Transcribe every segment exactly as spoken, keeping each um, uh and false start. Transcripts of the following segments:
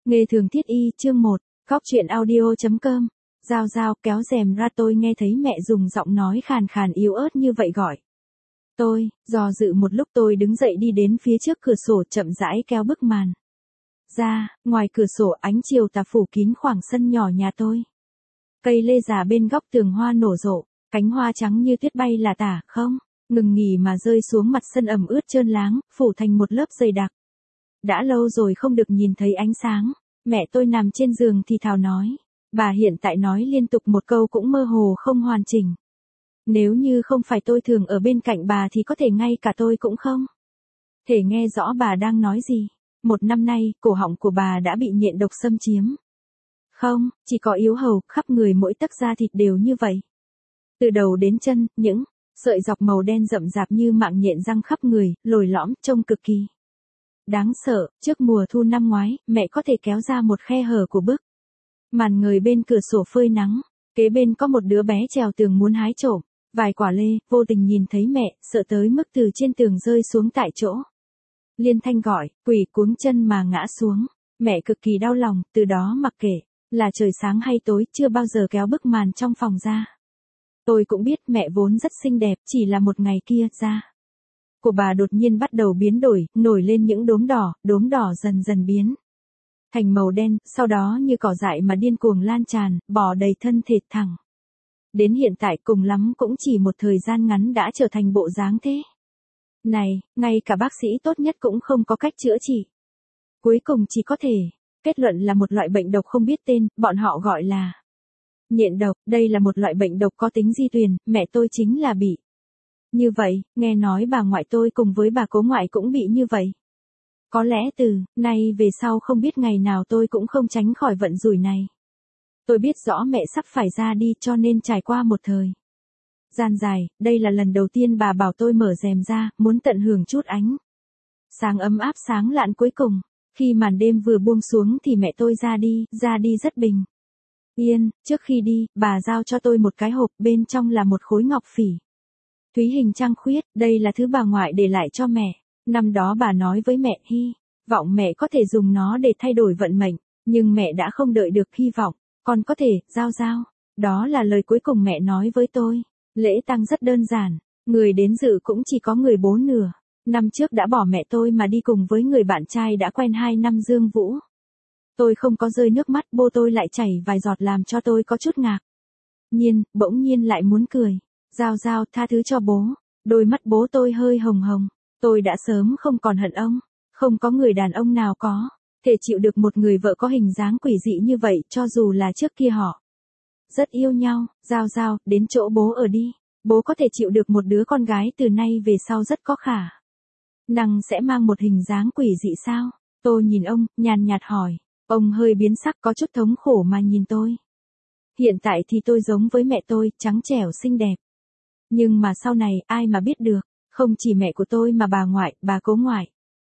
Nghề thường thiết y chương một, Góc truyện audio.com. Giao giao kéo rèm ra tôi nghe thấy mẹ dùng giọng nói khàn khàn yếu ớt như vậy gọi. Tôi, dò dự một lúc tôi đứng dậy đi đến phía trước cửa sổ chậm rãi kéo bức màn ra, ngoài cửa sổ ánh chiều tà phủ kín khoảng sân nhỏ nhà tôi. Cây lê già bên góc tường hoa nổ rộ, cánh hoa trắng như tuyết bay là tả, không, ngừng nghỉ mà rơi xuống mặt sân ẩm ướt trơn láng, phủ thành một lớp dày đặc. Đã lâu rồi không được nhìn thấy ánh sáng, mẹ tôi nằm trên giường thì thào nói. Bà hiện tại nói liên tục một câu cũng mơ hồ không hoàn chỉnh. Nếu như không phải tôi thường ở bên cạnh bà thì có thể ngay cả tôi cũng không thể nghe rõ bà đang nói gì. Một năm nay, cổ họng của bà đã bị nhện độc xâm chiếm. Không, chỉ có yếu hầu, khắp người mỗi tấc da thịt đều như vậy. Từ đầu đến chân, những sợi dọc màu đen rậm rạp như mạng nhện răng khắp người, lồi lõm, trông cực kỳ đáng sợ. Trước mùa thu năm ngoái, mẹ có thể kéo ra một khe hở của bức màn người bên cửa sổ phơi nắng. Kế bên có một đứa bé trèo tường muốn hái trộm vài quả lê, vô tình nhìn thấy mẹ, sợ tới mức từ trên tường rơi xuống tại chỗ. Liên thanh gọi, quỳ cuống chân mà ngã xuống. Mẹ cực kỳ đau lòng, từ đó mặc kệ là trời sáng hay tối, chưa bao giờ kéo bức màn trong phòng ra. Tôi cũng biết mẹ vốn rất xinh đẹp, chỉ là một ngày kia, da của bà đột nhiên bắt đầu biến đổi, nổi lên những đốm đỏ, đốm đỏ dần dần biến thành màu đen, sau đó như cỏ dại mà điên cuồng lan tràn, bò đầy thân thể thẳng. Đến hiện tại cùng lắm cũng chỉ một thời gian ngắn đã trở thành bộ dáng thế này, ngay cả bác sĩ tốt nhất cũng không có cách chữa trị. Cuối cùng chỉ có thể kết luận là một loại bệnh độc không biết tên, bọn họ gọi là nhện độc. Đây là một loại bệnh độc có tính di truyền, mẹ tôi chính là bị như vậy, nghe nói bà ngoại tôi cùng với bà cố ngoại cũng bị như vậy. Có lẽ từ nay về sau không biết ngày nào tôi cũng không tránh khỏi vận rủi này. Tôi biết rõ mẹ sắp phải ra đi cho nên trải qua một thời gian dài, đây là lần đầu tiên bà bảo tôi mở rèm ra, muốn tận hưởng chút ánh sáng ấm áp sáng lạn cuối cùng. Khi màn đêm vừa buông xuống thì mẹ tôi ra đi, ra đi rất bình yên. Trước khi đi, bà giao cho tôi một cái hộp, bên trong là một khối ngọc phỉ thúy hình trăng khuyết, đây là thứ bà ngoại để lại cho mẹ. Năm đó bà nói với mẹ, hy vọng mẹ có thể dùng nó để thay đổi vận mệnh, nhưng mẹ đã không đợi được hy vọng, con có thể, giao giao. Đó là lời cuối cùng mẹ nói với tôi. Lễ tang rất đơn giản, người đến dự cũng chỉ có người bố nửa. Năm trước đã bỏ mẹ tôi mà đi cùng với người bạn trai đã quen hai năm Dương Vũ. Tôi không có rơi nước mắt, bố tôi lại chảy vài giọt làm cho tôi có chút ngạc nhiên, bỗng nhiên lại muốn cười. Giao giao, tha thứ cho bố. Đôi mắt bố tôi hơi hồng hồng. Tôi đã sớm không còn hận ông. Không có người đàn ông nào có thể chịu được một người vợ có hình dáng quỷ dị như vậy, cho dù là trước kia họ rất yêu nhau. Giao giao, đến chỗ bố ở đi. Bố có thể chịu được một đứa con gái từ nay về sau rất có khả năng sẽ mang một hình dáng quỷ dị sao? Tôi nhìn ông, nhàn nhạt hỏi. Ông hơi biến sắc, có chút thống khổ mà nhìn tôi. Hiện tại thì tôi giống với mẹ tôi, trắng trẻo xinh đẹp. Nhưng mà sau này, ai mà biết được, không chỉ mẹ của tôi mà bà ngoại, bà cố ngoại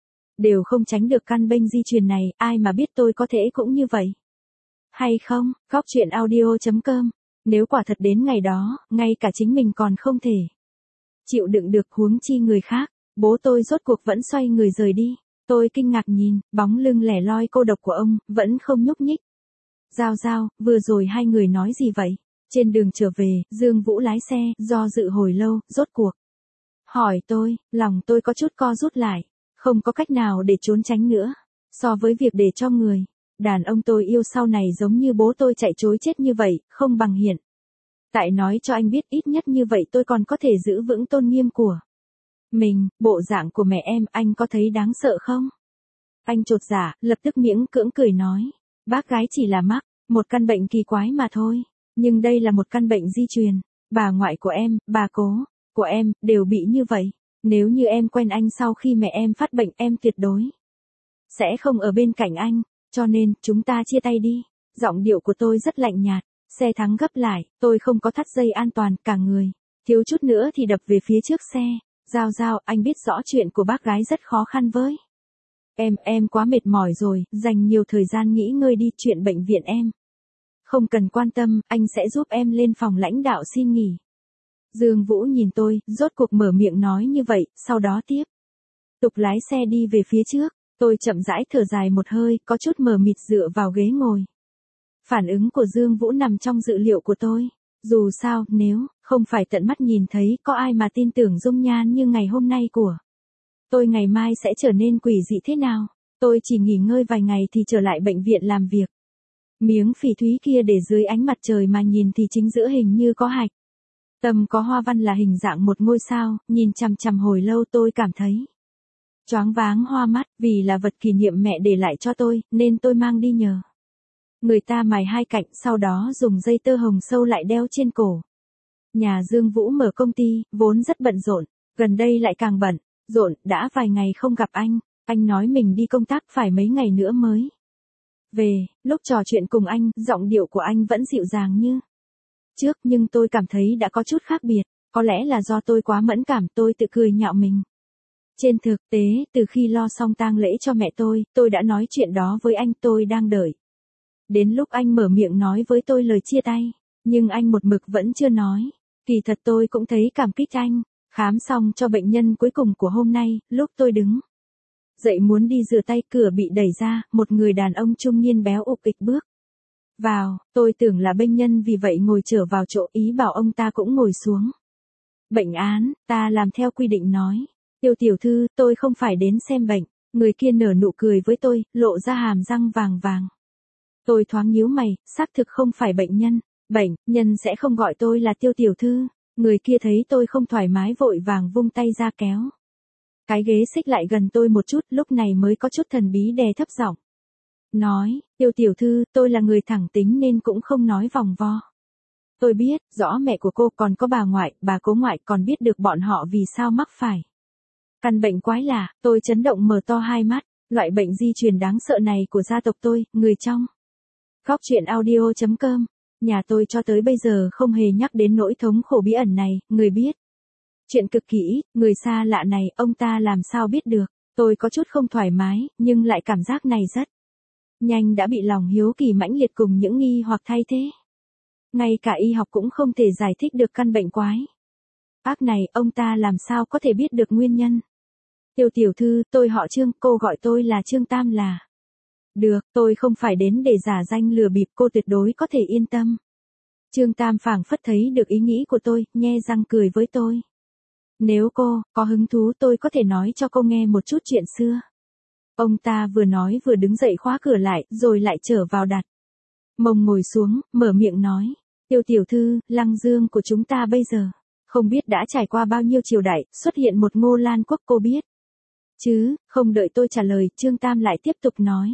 đều không tránh được căn bệnh di truyền này, ai mà biết tôi có thể cũng như vậy. Hay không? Góc truyện audio.com. Nếu quả thật đến ngày đó, ngay cả chính mình còn không thể chịu đựng được, huống chi người khác. Bố tôi rốt cuộc vẫn xoay người rời đi. Tôi kinh ngạc nhìn, bóng lưng lẻ loi cô độc của ông, vẫn không nhúc nhích. Giao giao, vừa rồi hai người nói gì vậy? Trên đường trở về, Dương Vũ lái xe, do dự hồi lâu, rốt cuộc hỏi tôi, lòng tôi có chút co rút lại. Không có cách nào để trốn tránh nữa. So với việc để cho người đàn ông tôi yêu sau này giống như bố tôi chạy trối chết như vậy, không bằng hiện tại nói cho anh biết, ít nhất như vậy tôi còn có thể giữ vững tôn nghiêm của mình. Bộ dạng của mẹ em, anh có thấy đáng sợ không? Anh chột dạ, lập tức miễn cưỡng cười nói. Bác gái chỉ là mắc một căn bệnh kỳ quái mà thôi. Nhưng đây là một căn bệnh di truyền. Bà ngoại của em, bà cố của em, đều bị như vậy. Nếu như em quen anh sau khi mẹ em phát bệnh, em tuyệt đối sẽ không ở bên cạnh anh. Cho nên, chúng ta chia tay đi. Giọng điệu của tôi rất lạnh nhạt. Xe thắng gấp lại, tôi không có thắt dây an toàn, cả người thiếu chút nữa thì đập về phía trước xe. Giao giao, anh biết rõ chuyện của bác gái rất khó khăn với em, em quá mệt mỏi rồi, dành nhiều thời gian nghỉ ngơi đi, chuyện bệnh viện em không cần quan tâm, anh sẽ giúp em lên phòng lãnh đạo xin nghỉ. Dương Vũ nhìn tôi, rốt cuộc mở miệng nói như vậy, sau đó tiếp tục lái xe đi về phía trước. Tôi chậm rãi thở dài một hơi, có chút mờ mịt dựa vào ghế ngồi. Phản ứng của Dương Vũ nằm trong dự liệu của tôi. Dù sao, nếu không phải tận mắt nhìn thấy, có ai mà tin tưởng dung nhan như ngày hôm nay của tôi ngày mai sẽ trở nên quỷ dị thế nào. Tôi chỉ nghỉ ngơi vài ngày thì trở lại bệnh viện làm việc. Miếng phỉ thúy kia để dưới ánh mặt trời mà nhìn thì chính giữa hình như có hạch. Tầm có hoa văn là hình dạng một ngôi sao, nhìn chằm chằm hồi lâu tôi cảm thấy choáng váng hoa mắt, vì là vật kỷ niệm mẹ để lại cho tôi, nên tôi mang đi nhờ người ta mài hai cạnh, sau đó dùng dây tơ hồng sâu lại đeo trên cổ. Nhà Dương Vũ mở công ty, vốn rất bận rộn, gần đây lại càng bận rộn, đã vài ngày không gặp anh, anh nói mình đi công tác phải mấy ngày nữa mới về. Lúc trò chuyện cùng anh, giọng điệu của anh vẫn dịu dàng như trước, nhưng tôi cảm thấy đã có chút khác biệt, có lẽ là do tôi quá mẫn cảm, tôi tự cười nhạo mình. Trên thực tế, từ khi lo xong tang lễ cho mẹ tôi, tôi đã nói chuyện đó với anh, tôi đang đợi đến lúc anh mở miệng nói với tôi lời chia tay, nhưng anh một mực vẫn chưa nói. Kỳ thật tôi cũng thấy cảm kích anh. Khám xong cho bệnh nhân cuối cùng của hôm nay, lúc tôi đứng dậy muốn đi rửa tay, cửa bị đẩy ra, một người đàn ông trung niên béo ục ịch bước vào. Tôi tưởng là bệnh nhân vì vậy ngồi trở vào chỗ, ý bảo ông ta cũng ngồi xuống. Bệnh án, ta làm theo quy định nói. Tiêu tiểu thư, tôi không phải đến xem bệnh. Người kia nở nụ cười với tôi, lộ ra hàm răng vàng vàng. Tôi thoáng nhíu mày, xác thực không phải bệnh nhân. Bệnh nhân sẽ không gọi tôi là Tiêu tiểu thư. Người kia thấy tôi không thoải mái vội vàng vung tay ra kéo cái ghế xích lại gần tôi một chút, lúc này mới có chút thần bí đè thấp giọng nói, Tiêu tiểu thư, tôi là người thẳng tính nên cũng không nói vòng vo. Tôi biết rõ mẹ của cô, còn có bà ngoại, bà cố ngoại, còn biết được bọn họ vì sao mắc phải căn bệnh quái lạ. Tôi chấn động mở to hai mắt, loại bệnh di truyền đáng sợ này của gia tộc tôi. Người trong góc truyện audio chấm com, nhà tôi cho tới bây giờ không hề nhắc đến nỗi thống khổ bí ẩn này. Người biết chuyện cực kỳ ít, người xa lạ này, ông ta làm sao biết được. Tôi có chút không thoải mái, nhưng lại cảm giác này rất nhanh đã bị lòng hiếu kỳ mãnh liệt cùng những nghi hoặc thay thế. Ngay cả y học cũng không thể giải thích được căn bệnh quái ác này, ông ta làm sao có thể biết được nguyên nhân. Tiêu tiểu thư, tôi họ Trương, cô gọi tôi là Trương Tam là được, tôi không phải đến để giả danh lừa bịp, cô tuyệt đối có thể yên tâm. Trương Tam phảng phất thấy được ý nghĩ của tôi, nhe răng cười với tôi. Nếu cô có hứng thú, tôi có thể nói cho cô nghe một chút chuyện xưa. Ông ta vừa nói vừa đứng dậy khóa cửa lại, rồi lại trở vào đặt mông ngồi xuống, mở miệng nói. Tiêu tiểu thư, Lăng Dương của chúng ta bây giờ không biết đã trải qua bao nhiêu triều đại, xuất hiện một Ngô Lan quốc, cô biết chứ? Không đợi tôi trả lời, Trương Tam lại tiếp tục nói.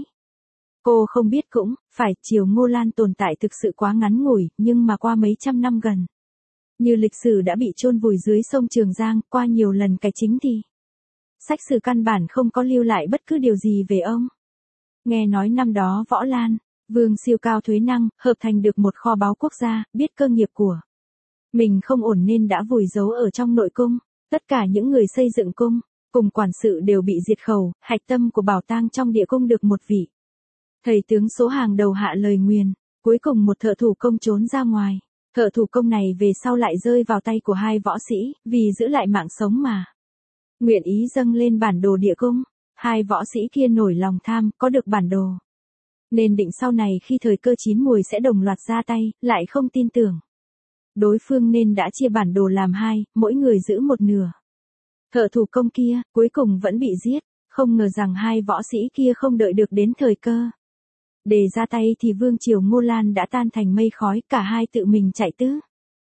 Cô không biết cũng phải, triều Ngô Lan tồn tại thực sự quá ngắn ngủi, nhưng mà qua mấy trăm năm gần như lịch sử đã bị chôn vùi dưới sông Trường Giang, qua nhiều lần cải chính thì sách sử căn bản không có lưu lại bất cứ điều gì về ông. Nghe nói năm đó Võ Lan Vương siêu cao thuế năng, hợp thành được một kho báu quốc gia, biết cơ nghiệp của mình không ổn nên đã vùi giấu ở trong nội cung. Tất cả những người xây dựng cung cùng quản sự đều bị diệt khẩu, hạch tâm của bảo tang trong địa cung được một vị thầy tướng số hàng đầu hạ lời nguyền. Cuối cùng một thợ thủ công trốn ra ngoài. Thợ thủ công này về sau lại rơi vào tay của hai võ sĩ, vì giữ lại mạng sống mà nguyện ý dâng lên bản đồ địa cung. Hai võ sĩ kia nổi lòng tham, có được bản đồ nên định sau này khi thời cơ chín muồi sẽ đồng loạt ra tay, lại không tin tưởng đối phương nên đã chia bản đồ làm hai, mỗi người giữ một nửa. Thợ thủ công kia cuối cùng vẫn bị giết, không ngờ rằng hai võ sĩ kia không đợi được đến thời cơ để ra tay thì vương triều Ngô Lan đã tan thành mây khói, cả hai tự mình chạy tứ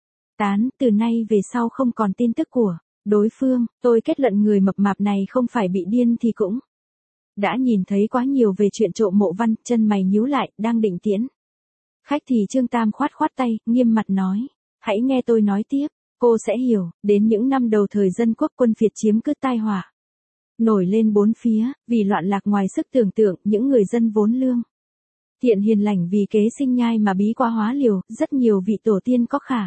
tán. Từ nay về sau không còn tin tức của đối phương. Tôi kết luận người mập mạp này không phải bị điên thì cũng đã nhìn thấy quá nhiều về chuyện trộm mộ văn. Chân mày nhíu lại, đang định tiễn khách thì Trương Tam khoát khoát tay, nghiêm mặt nói. Hãy nghe tôi nói tiếp, cô sẽ hiểu. Đến những năm đầu thời dân quốc, quân Việt chiếm cứ tai họa nổi lên bốn phía, vì loạn lạc ngoài sức tưởng tượng, những người dân vốn lương thiện hiền lành vì kế sinh nhai mà bí quá hóa liều. Rất nhiều vị tổ tiên có khả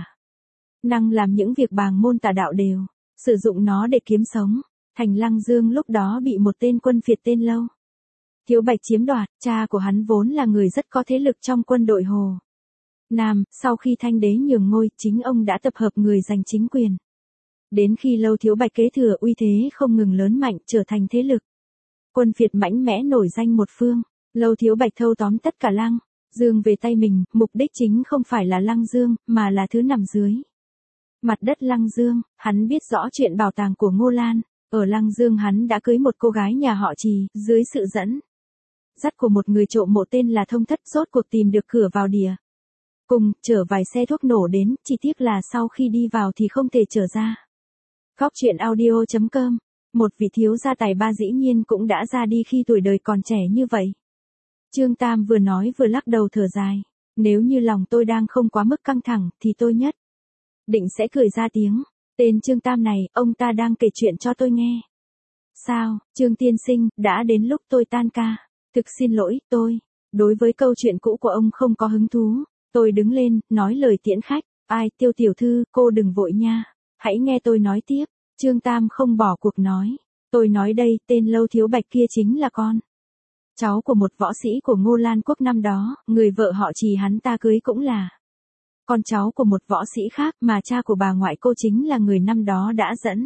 năng làm những việc bàng môn tà đạo đều sử dụng nó để kiếm sống. Thành Lăng Dương lúc đó bị một tên quân Việt tên Lâu Thiếu Bạch chiếm đoạt. Cha của hắn vốn là người rất có thế lực trong quân đội Hồ Nam. Sau khi Thanh đế nhường ngôi, chính ông đã tập hợp người giành chính quyền. Đến khi Lâu Thiếu Bạch kế thừa, uy thế không ngừng lớn mạnh, trở thành thế lực Quân phiệt mãnh mẽ nổi danh một phương. Lâu Thiếu Bạch thâu tóm tất cả Lăng Dương về tay mình, mục đích chính không phải là Lăng Dương, mà là thứ nằm dưới mặt đất Lăng Dương. Hắn biết rõ chuyện bảo tàng của Ngô Lan. Ở Lăng Dương hắn đã cưới một cô gái nhà họ Trì, dưới sự dẫn dắt của một người trộm mộ tên là Thông Thất, rốt cuộc tìm được cửa vào địa cung, chở vài xe thuốc nổ đến, chi tiết là sau khi đi vào thì không thể trở ra. Góc truyện audio chấm com. Một vị thiếu gia tài ba dĩ nhiên cũng đã ra đi khi tuổi đời còn trẻ như vậy. Trương Tam vừa nói vừa lắc đầu thở dài. Nếu như lòng tôi đang không quá mức căng thẳng, thì tôi nhất định sẽ cười ra tiếng. Tên Trương Tam này, ông ta đang kể chuyện cho tôi nghe. Sao, Trương tiên sinh, đã đến lúc tôi tan ca. Thực xin lỗi, tôi, đối với câu chuyện cũ của ông không có hứng thú. Tôi đứng lên, nói lời tiễn khách. Ai, Tiêu tiểu thư, cô đừng vội nha. Hãy nghe tôi nói tiếp. Trương Tam không bỏ cuộc nói. Tôi nói đây, tên Lâu Thiếu Bạch kia chính là con cháu của một võ sĩ của Ngô Lan Quốc năm đó, người vợ họ Trì hắn ta cưới cũng là con cháu của một võ sĩ khác, mà cha của bà ngoại cô chính là người năm đó đã dẫn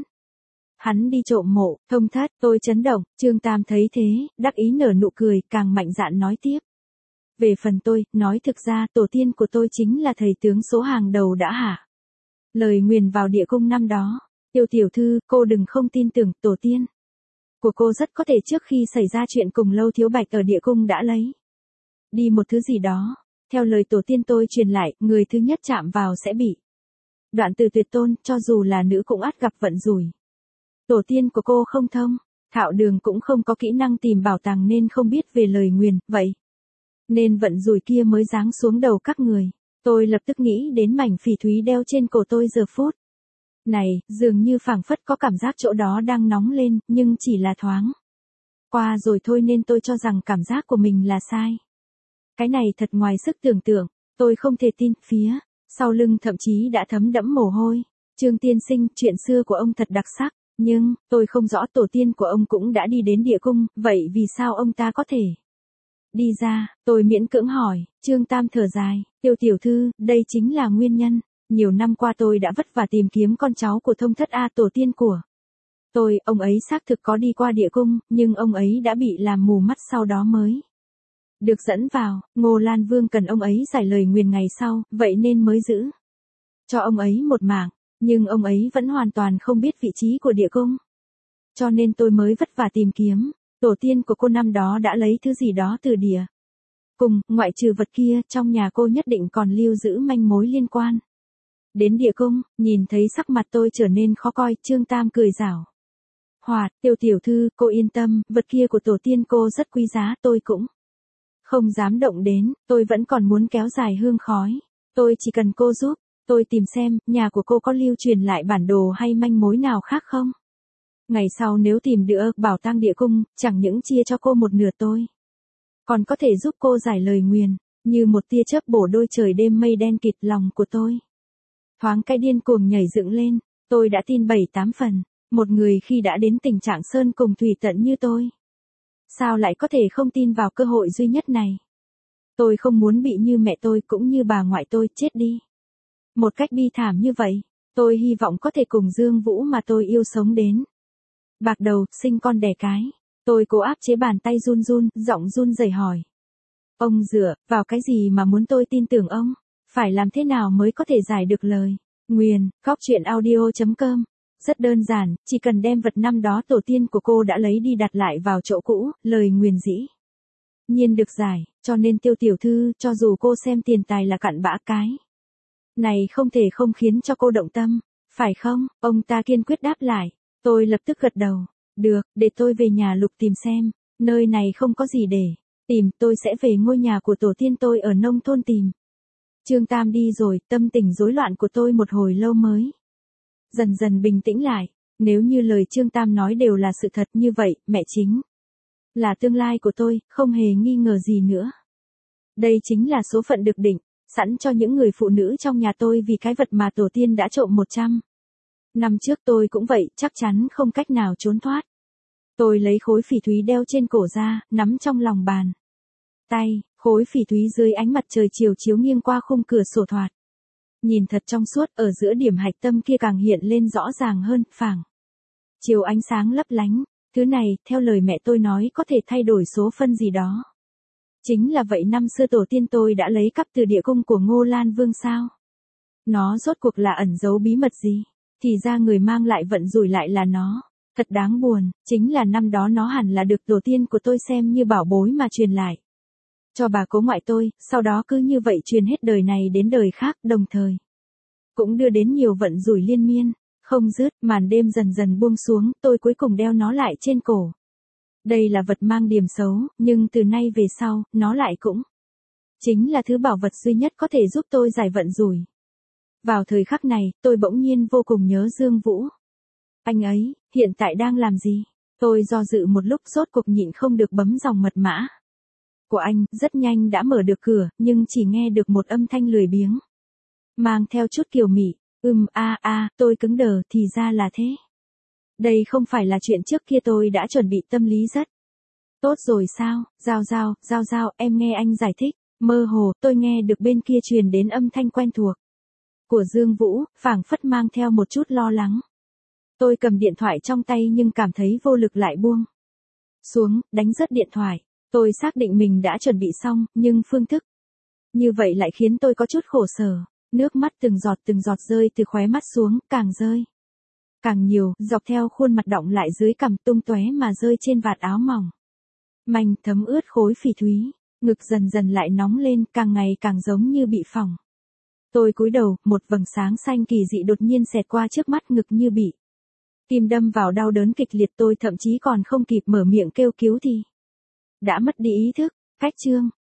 hắn đi trộm mộ. Thông Thất. Tôi chấn động. Trương Tam thấy thế, đắc ý nở nụ cười, càng mạnh dạn nói tiếp. Về phần tôi, nói thực ra tổ tiên của tôi chính là thầy tướng số hàng đầu đã hạ lời nguyền vào địa cung năm đó. Tiêu tiểu thư, cô đừng không tin tưởng, tổ tiên của cô rất có thể trước khi xảy ra chuyện cùng Lâu Thiếu Bạch ở địa cung đã lấy đi một thứ gì đó. Theo lời tổ tiên tôi truyền lại, người thứ nhất chạm vào sẽ bị đoạn từ tuyệt tôn, cho dù là nữ cũng ắt gặp vận rủi. Tổ tiên của cô không thông, thạo đường cũng không có kỹ năng tìm bảo tàng nên không biết về lời nguyền, vậy nên vận rủi kia mới giáng xuống đầu các người. Tôi lập tức nghĩ đến mảnh phỉ thúy đeo trên cổ tôi giờ phút này, dường như phảng phất có cảm giác chỗ đó đang nóng lên, nhưng chỉ là thoáng qua rồi thôi, nên tôi cho rằng cảm giác của mình là sai. Cái này thật ngoài sức tưởng tượng, tôi không thể tin. Phía sau lưng thậm chí đã thấm đẫm mồ hôi. Trương tiên sinh, chuyện xưa của ông thật đặc sắc, nhưng tôi không rõ tổ tiên của ông cũng đã đi đến địa cung, vậy vì sao ông ta có thể đi ra? Tôi miễn cưỡng hỏi. Trương Tam thở dài. Tiêu tiểu thư, đây chính là nguyên nhân. Nhiều năm qua tôi đã vất vả tìm kiếm con cháu của Thông Thất A, tổ tiên của tôi. Ông ấy xác thực có đi qua địa cung, nhưng ông ấy đã bị làm mù mắt, sau đó mới được dẫn vào. Ngô Lan Vương cần ông ấy giải lời nguyền ngày sau, vậy nên mới giữ cho ông ấy một mạng. Nhưng ông ấy vẫn hoàn toàn không biết vị trí của địa cung. Cho nên tôi mới vất vả tìm kiếm. Tổ tiên của cô năm đó đã lấy thứ gì đó từ địa cung, ngoại trừ vật kia, trong nhà cô nhất định còn lưu giữ manh mối liên quan đến địa cung. Nhìn thấy sắc mặt tôi trở nên khó coi, Trương Tam cười giảo hoạt. Tiêu tiểu thư, cô yên tâm, vật kia của tổ tiên cô rất quý giá, tôi cũng không dám động đến, tôi vẫn còn muốn kéo dài hương khói. Tôi chỉ cần cô giúp tôi tìm xem, nhà của cô có lưu truyền lại bản đồ hay manh mối nào khác không? Ngày sau nếu tìm được bảo tàng địa cung, chẳng những chia cho cô một nửa, tôi còn có thể giúp cô giải lời nguyền. Như một tia chớp bổ đôi trời đêm mây đen kịt, lòng của tôi thoáng cái điên cuồng nhảy dựng lên. Tôi đã tin bảy tám phần. Một người khi đã đến tình trạng sơn cùng thủy tận như tôi, sao lại có thể không tin vào cơ hội duy nhất này? Tôi không muốn bị như mẹ tôi cũng như bà ngoại tôi chết đi một cách bi thảm như vậy. Tôi hy vọng có thể cùng Dương Vũ mà tôi yêu sống đến bạc đầu, sinh con đẻ cái. Tôi cố áp chế bàn tay run run, giọng run rẩy hỏi. Ông dựa vào cái gì mà muốn tôi tin tưởng ông? Phải làm thế nào mới có thể giải được lời nguyền? Góc truyện audio chấm com. Rất đơn giản, chỉ cần đem vật năm đó tổ tiên của cô đã lấy đi đặt lại vào chỗ cũ, lời nguyền dĩ nhiên được giải. Cho nên Tiêu tiểu thư, cho dù cô xem tiền tài là cặn bã, cái này không thể không khiến cho cô động tâm, phải không? Ông ta kiên quyết đáp lại. Tôi lập tức gật đầu. Được, để tôi về nhà lục tìm xem. Nơi này không có gì để tìm, tôi sẽ về ngôi nhà của tổ tiên tôi ở nông thôn tìm. Trương Tam đi rồi, tâm tình rối loạn của tôi một hồi lâu mới dần dần bình tĩnh lại. Nếu như lời Trương Tam nói đều là sự thật, như vậy, mẹ chính là tương lai của tôi, không hề nghi ngờ gì nữa. Đây chính là số phận được định sẵn cho những người phụ nữ trong nhà tôi, vì cái vật mà tổ tiên đã trộm một trăm năm trước tôi cũng vậy, chắc chắn không cách nào trốn thoát. Tôi lấy khối phỉ thúy đeo trên cổ ra, nắm trong lòng bàn tay. Khối phỉ thúy dưới ánh mặt trời chiều chiếu nghiêng qua khung cửa sổ thoạt nhìn thật trong suốt, ở giữa điểm hạch tâm kia càng hiện lên rõ ràng hơn, phảng chiều ánh sáng lấp lánh. Thứ này, theo lời mẹ tôi nói có thể thay đổi số phân gì đó. Chính là vậy năm xưa tổ tiên tôi đã lấy cắp từ địa cung của Ngô Lan Vương sao? Nó rốt cuộc là ẩn giấu bí mật gì? Thì ra người mang lại vận rủi lại là nó. Thật đáng buồn, chính là năm đó nó hẳn là được tổ tiên của tôi xem như bảo bối mà truyền lại. Cho bà cố ngoại tôi, sau đó cứ như vậy truyền hết đời này đến đời khác, đồng thời. Cũng đưa đến nhiều vận rủi liên miên, không dứt, màn đêm dần dần buông xuống, tôi cuối cùng đeo nó lại trên cổ. Đây là vật mang điểm xấu, nhưng từ nay về sau, nó lại cũng chính là thứ bảo vật duy nhất có thể giúp tôi giải vận rủi. Vào thời khắc này, tôi bỗng nhiên vô cùng nhớ Dương Vũ. Anh ấy, hiện tại đang làm gì? Tôi do dự một lúc rốt cuộc nhịn không được bấm dòng mật mã của anh, rất nhanh đã mở được cửa, nhưng chỉ nghe được một âm thanh lười biếng. Mang theo chút kiều mị, ừm a a, tôi cứng đờ, thì ra là thế. Đây không phải là chuyện trước kia tôi đã chuẩn bị tâm lý rất tốt rồi sao? Giao giao, giao giao, em nghe anh giải thích. Mơ hồ, tôi nghe được bên kia truyền đến âm thanh quen thuộc của Dương Vũ, phảng phất mang theo một chút lo lắng. Tôi cầm điện thoại trong tay nhưng cảm thấy vô lực lại buông xuống, đánh rớt điện thoại. Tôi xác định mình đã chuẩn bị xong, nhưng phương thức như vậy lại khiến tôi có chút khổ sở. Nước mắt từng giọt từng giọt rơi từ khóe mắt xuống, càng rơi càng nhiều, dọc theo khuôn mặt đọng lại dưới cằm, tung tóe mà rơi trên vạt áo mỏng manh, thấm ướt khối phỉ thúy. Ngực dần dần lại nóng lên, càng ngày càng giống như bị phỏng. Tôi cúi đầu, một vầng sáng xanh kỳ dị đột nhiên xẹt qua trước mắt, ngực như bị tim đâm vào, đau đớn kịch liệt, tôi thậm chí còn không kịp mở miệng kêu cứu thì đã mất đi ý thức. Cách chương